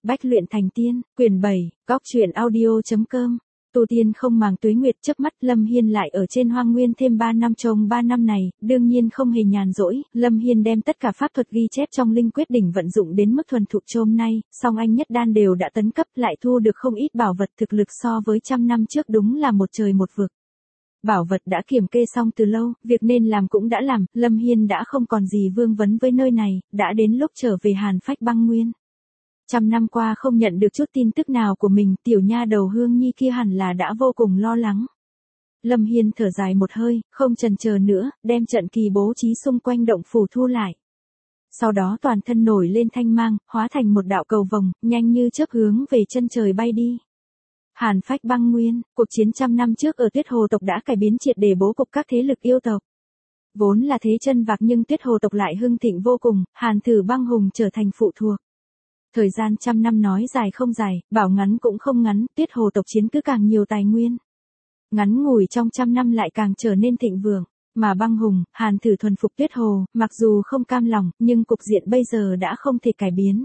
Bách luyện thành tiên, quyển 7, góc truyện audio.com. Tu tiên không màng tuế nguyệt, chớp mắt Lâm Hiên lại ở trên hoang nguyên thêm 3 năm. Trong 3 năm này, đương nhiên không hề nhàn rỗi, Lâm Hiên đem tất cả pháp thuật ghi chép trong linh quyết đỉnh vận dụng đến mức thuần thục. Hôm nay, song anh nhất đan đều đã tấn cấp, lại thu được không ít bảo vật, thực lực so với trăm năm trước đúng là một trời một vực. Bảo vật đã kiểm kê xong từ lâu, việc nên làm cũng đã làm, Lâm Hiên đã không còn gì vương vấn với nơi này, đã đến lúc trở về Hàn Phách Băng Nguyên. Trăm năm qua không nhận được chút tin tức nào của mình, tiểu nha đầu Hương Nhi kia hẳn là đã vô cùng lo lắng. Lâm Hiên thở dài một hơi, không chần chờ nữa, đem trận kỳ bố trí xung quanh động phủ thu lại. Sau đó toàn thân nổi lên thanh mang, hóa thành một đạo cầu vồng, nhanh như chớp hướng về chân trời bay đi. Hàn Phách Băng Nguyên, cuộc chiến trăm năm trước ở Tuyết Hồ tộc đã cải biến triệt để bố cục các thế lực yêu tộc. Vốn là thế chân vạc nhưng Tuyết Hồ tộc lại hưng thịnh vô cùng, Hàn Thử Băng Hùng trở thành phụ thuộc. Thời gian trăm năm nói dài không dài, bảo ngắn cũng không ngắn, Tuyết Hồ tộc chiến cứ càng nhiều tài nguyên. Ngắn ngủi trong trăm năm lại càng trở nên thịnh vượng, mà Băng Hùng, Hàn Thử thuần phục Tuyết Hồ, mặc dù không cam lòng, nhưng cục diện bây giờ đã không thể cải biến.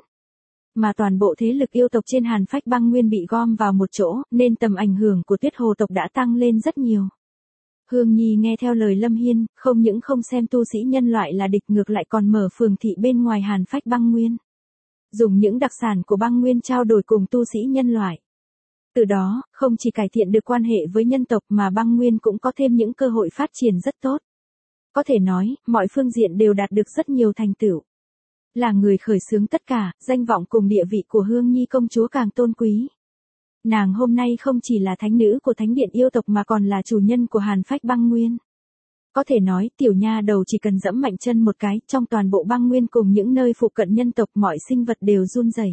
Mà toàn bộ thế lực yêu tộc trên Hàn Phách Băng Nguyên bị gom vào một chỗ, nên tầm ảnh hưởng của Tuyết Hồ tộc đã tăng lên rất nhiều. Hương Nhi nghe theo lời Lâm Hiên, không những không xem tu sĩ nhân loại là địch, ngược lại còn mở phường thị bên ngoài Hàn Phách Băng Nguyên. Dùng những đặc sản của băng nguyên trao đổi cùng tu sĩ nhân loại. Từ đó, không chỉ cải thiện được quan hệ với nhân tộc mà băng nguyên cũng có thêm những cơ hội phát triển rất tốt. Có thể nói, mọi phương diện đều đạt được rất nhiều thành tựu. Là người khởi xướng tất cả, danh vọng cùng địa vị của Hương Nhi công chúa càng tôn quý. Nàng hôm nay không chỉ là thánh nữ của thánh điện yêu tộc mà còn là chủ nhân của Hàn Phách Băng Nguyên. Có thể nói, tiểu nha đầu chỉ cần dẫm mạnh chân một cái, trong toàn bộ băng nguyên cùng những nơi phụ cận nhân tộc mọi sinh vật đều run rẩy.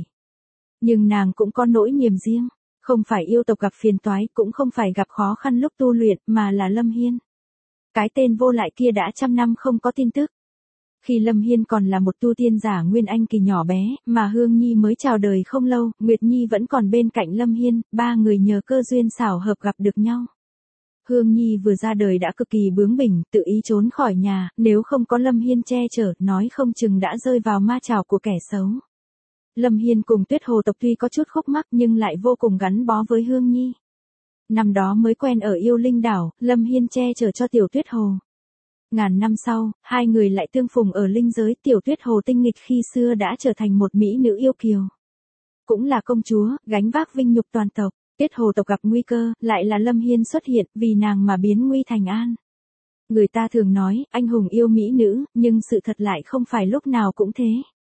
Nhưng nàng cũng có nỗi niềm riêng, không phải yêu tộc gặp phiền toái, cũng không phải gặp khó khăn lúc tu luyện, mà là Lâm Hiên. Cái tên vô lại kia đã trăm năm không có tin tức. Khi Lâm Hiên còn là một tu tiên giả nguyên anh kỳ nhỏ bé, mà Hương Nhi mới chào đời không lâu, Nguyệt Nhi vẫn còn bên cạnh Lâm Hiên, ba người nhờ cơ duyên xảo hợp gặp được nhau. Hương Nhi vừa ra đời đã cực kỳ bướng bỉnh, tự ý trốn khỏi nhà, nếu không có Lâm Hiên che chở, nói không chừng đã rơi vào ma chảo của kẻ xấu. Lâm Hiên cùng Tuyết Hồ tộc tuy có chút khúc mắc nhưng lại vô cùng gắn bó với Hương Nhi. Năm đó mới quen ở Yêu Linh đảo, Lâm Hiên che chở cho tiểu Tuyết Hồ. Ngàn năm sau, hai người lại tương phùng ở linh giới, tiểu Tuyết Hồ tinh nghịch khi xưa đã trở thành một mỹ nữ yêu kiều. Cũng là công chúa, gánh vác vinh nhục toàn tộc. Tuyết Hồ tộc gặp nguy cơ, lại là Lâm Hiên xuất hiện, vì nàng mà biến nguy thành an. Người ta thường nói, anh hùng yêu mỹ nữ, nhưng sự thật lại không phải lúc nào cũng thế.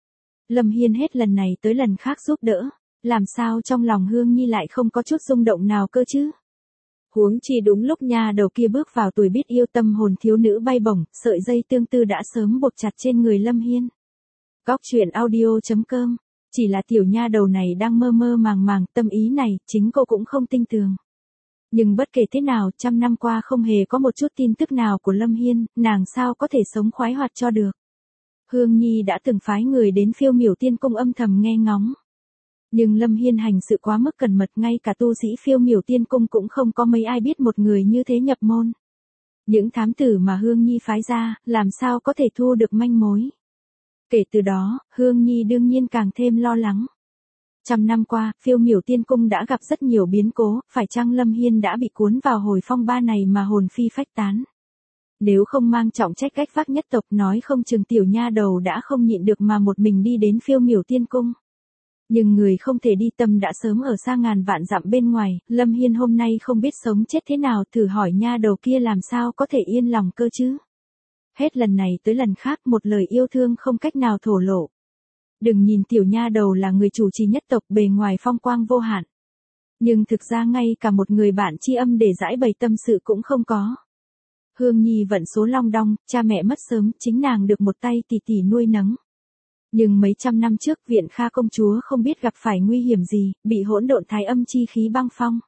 Lâm Hiên hết lần này tới lần khác giúp đỡ, làm sao trong lòng Hương Nhi lại không có chút rung động nào cơ chứ? Huống chi đúng lúc nha đầu kia bước vào tuổi biết yêu, tâm hồn thiếu nữ bay bổng, sợi dây tương tư đã sớm buộc chặt trên người Lâm Hiên. Góc truyện audio.com. Chỉ là tiểu nha đầu này đang mơ mơ màng màng, tâm ý này, chính cô cũng không tin tưởng. Nhưng bất kể thế nào, trăm năm qua không hề có một chút tin tức nào của Lâm Hiên, nàng sao có thể sống khoái hoạt cho được. Hương Nhi đã từng phái người đến Phiêu Miểu Tiên Cung âm thầm nghe ngóng. Nhưng Lâm Hiên hành sự quá mức cẩn mật, ngay cả tu sĩ Phiêu Miểu Tiên Cung cũng không có mấy ai biết một người như thế nhập môn. Những thám tử mà Hương Nhi phái ra, làm sao có thể thu được manh mối. Kể từ đó, Hương Nhi đương nhiên càng thêm lo lắng. Trăm năm qua, Phiêu Miểu Tiên Cung đã gặp rất nhiều biến cố, phải chăng Lâm Hiên đã bị cuốn vào hồi phong ba này mà hồn phi phách tán. Nếu không mang trọng trách gánh vác nhất tộc, nói không chừng tiểu nha đầu đã không nhịn được mà một mình đi đến Phiêu Miểu Tiên Cung. Nhưng người không thể đi, tâm đã sớm ở xa ngàn vạn dặm bên ngoài, Lâm Hiên hôm nay không biết sống chết thế nào, thử hỏi nha đầu kia làm sao có thể yên lòng cơ chứ. Hết lần này tới lần khác một lời yêu thương không cách nào thổ lộ. Đừng nhìn tiểu nha đầu là người chủ trì nhất tộc, bề ngoài phong quang vô hạn. Nhưng thực ra ngay cả một người bạn tri âm để giải bày tâm sự cũng không có. Hương Nhi vận số long đong, cha mẹ mất sớm, chính nàng được một tay tỷ tỷ nuôi nấng. Nhưng mấy trăm năm trước Viện Kha công chúa không biết gặp phải nguy hiểm gì, bị hỗn độn thái âm chi khí băng phong.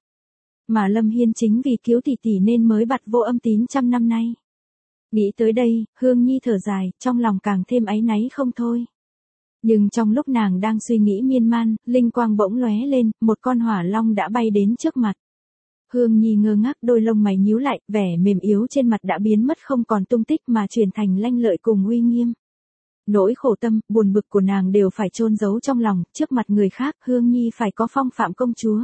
Mà Lâm Hiên chính vì cứu tỷ tỷ nên mới bặt vô âm tín trăm năm nay. Nghĩ tới đây, Hương Nhi thở dài, trong lòng càng thêm áy náy không thôi. Nhưng trong lúc nàng đang suy nghĩ miên man, linh quang bỗng lóe lên, một con hỏa long đã bay đến trước mặt. Hương Nhi ngơ ngác, đôi lông mày nhíu lại, vẻ mềm yếu trên mặt đã biến mất không còn tung tích mà chuyển thành lanh lợi cùng uy nghiêm. Nỗi khổ tâm, buồn bực của nàng đều phải chôn giấu trong lòng, trước mặt người khác, Hương Nhi phải có phong phạm công chúa.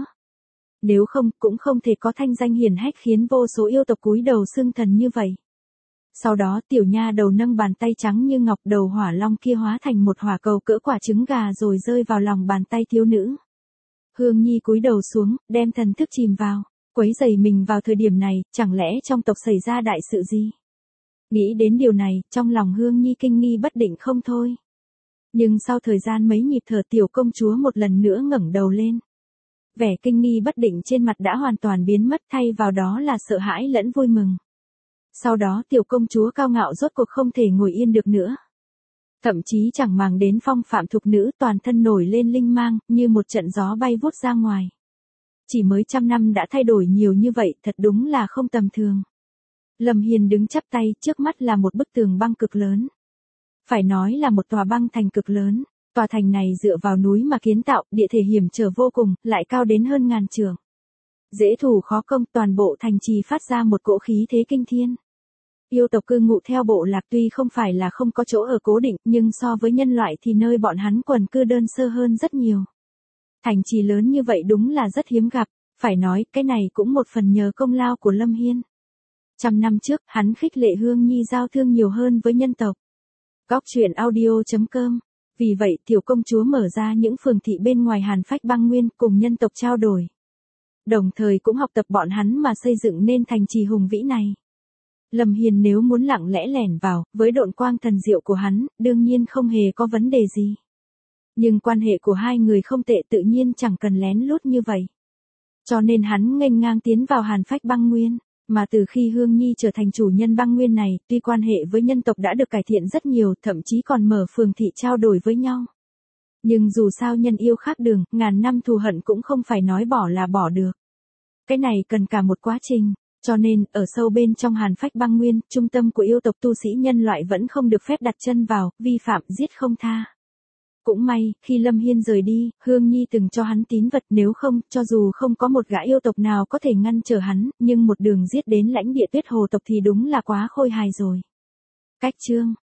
Nếu không, cũng không thể có thanh danh hiển hách khiến vô số yêu tộc cúi đầu xưng thần như vậy. Sau đó tiểu nha đầu nâng bàn tay trắng như ngọc, đầu hỏa long kia hóa thành một hỏa cầu cỡ quả trứng gà rồi rơi vào lòng bàn tay thiếu nữ. Hương Nhi cúi đầu xuống, đem thần thức chìm vào, quấy rầy mình vào thời điểm này, chẳng lẽ trong tộc xảy ra đại sự gì? Nghĩ đến điều này, trong lòng Hương Nhi kinh nghi bất định không thôi. Nhưng sau thời gian mấy nhịp thở, tiểu công chúa một lần nữa ngẩng đầu lên. Vẻ kinh nghi bất định trên mặt đã hoàn toàn biến mất, thay vào đó là sợ hãi lẫn vui mừng. Sau đó tiểu công chúa cao ngạo rốt cuộc không thể ngồi yên được nữa. Thậm chí chẳng màng đến phong phạm thục nữ, toàn thân nổi lên linh mang, như một trận gió bay vút ra ngoài. Chỉ mới 100 năm đã thay đổi nhiều như vậy, thật đúng là không tầm thường. Lâm Hiên đứng chắp tay, trước mắt là một bức tường băng cực lớn. Phải nói là một tòa băng thành cực lớn. Tòa thành này dựa vào núi mà kiến tạo, địa thể hiểm trở vô cùng, lại cao đến hơn 1000 trượng. Dễ thủ khó công, toàn bộ thành trì phát ra một cỗ khí thế kinh thiên. Yêu tộc cư ngụ theo bộ lạc tuy không phải là không có chỗ ở cố định, nhưng so với nhân loại thì nơi bọn hắn quần cư đơn sơ hơn rất nhiều. Thành trì lớn như vậy đúng là rất hiếm gặp, phải nói cái này cũng một phần nhờ công lao của Lâm Hiên. 100 năm trước, hắn khích lệ Hương Nhi giao thương nhiều hơn với nhân tộc. Góc truyện audio.com. Vì vậy tiểu công chúa mở ra những phường thị bên ngoài Hàn Phách Băng Nguyên cùng nhân tộc trao đổi. Đồng thời cũng học tập bọn hắn mà xây dựng nên thành trì hùng vĩ này. Lâm Hiên nếu muốn lặng lẽ lẻn vào, với độn quang thần diệu của hắn, đương nhiên không hề có vấn đề gì. Nhưng quan hệ của hai người không tệ, tự nhiên chẳng cần lén lút như vậy. Cho nên hắn nghênh ngang tiến vào Hàn Phách Băng Nguyên. Mà từ khi Hương Nhi trở thành chủ nhân băng nguyên này, tuy quan hệ với nhân tộc đã được cải thiện rất nhiều, thậm chí còn mở phường thị trao đổi với nhau. Nhưng dù sao nhân yêu khác đường, ngàn năm thù hận cũng không phải nói bỏ là bỏ được. Cái này cần cả một quá trình, cho nên, ở sâu bên trong Hàn Phách Băng Nguyên, trung tâm của yêu tộc tu sĩ nhân loại vẫn không được phép đặt chân vào, vi phạm, giết không tha. Cũng may, khi Lâm Hiên rời đi, Hương Nhi từng cho hắn tín vật, nếu không, cho dù không có một gã yêu tộc nào có thể ngăn trở hắn, nhưng một đường giết đến lãnh địa Tuyết Hồ tộc thì đúng là quá khôi hài rồi. Cách chương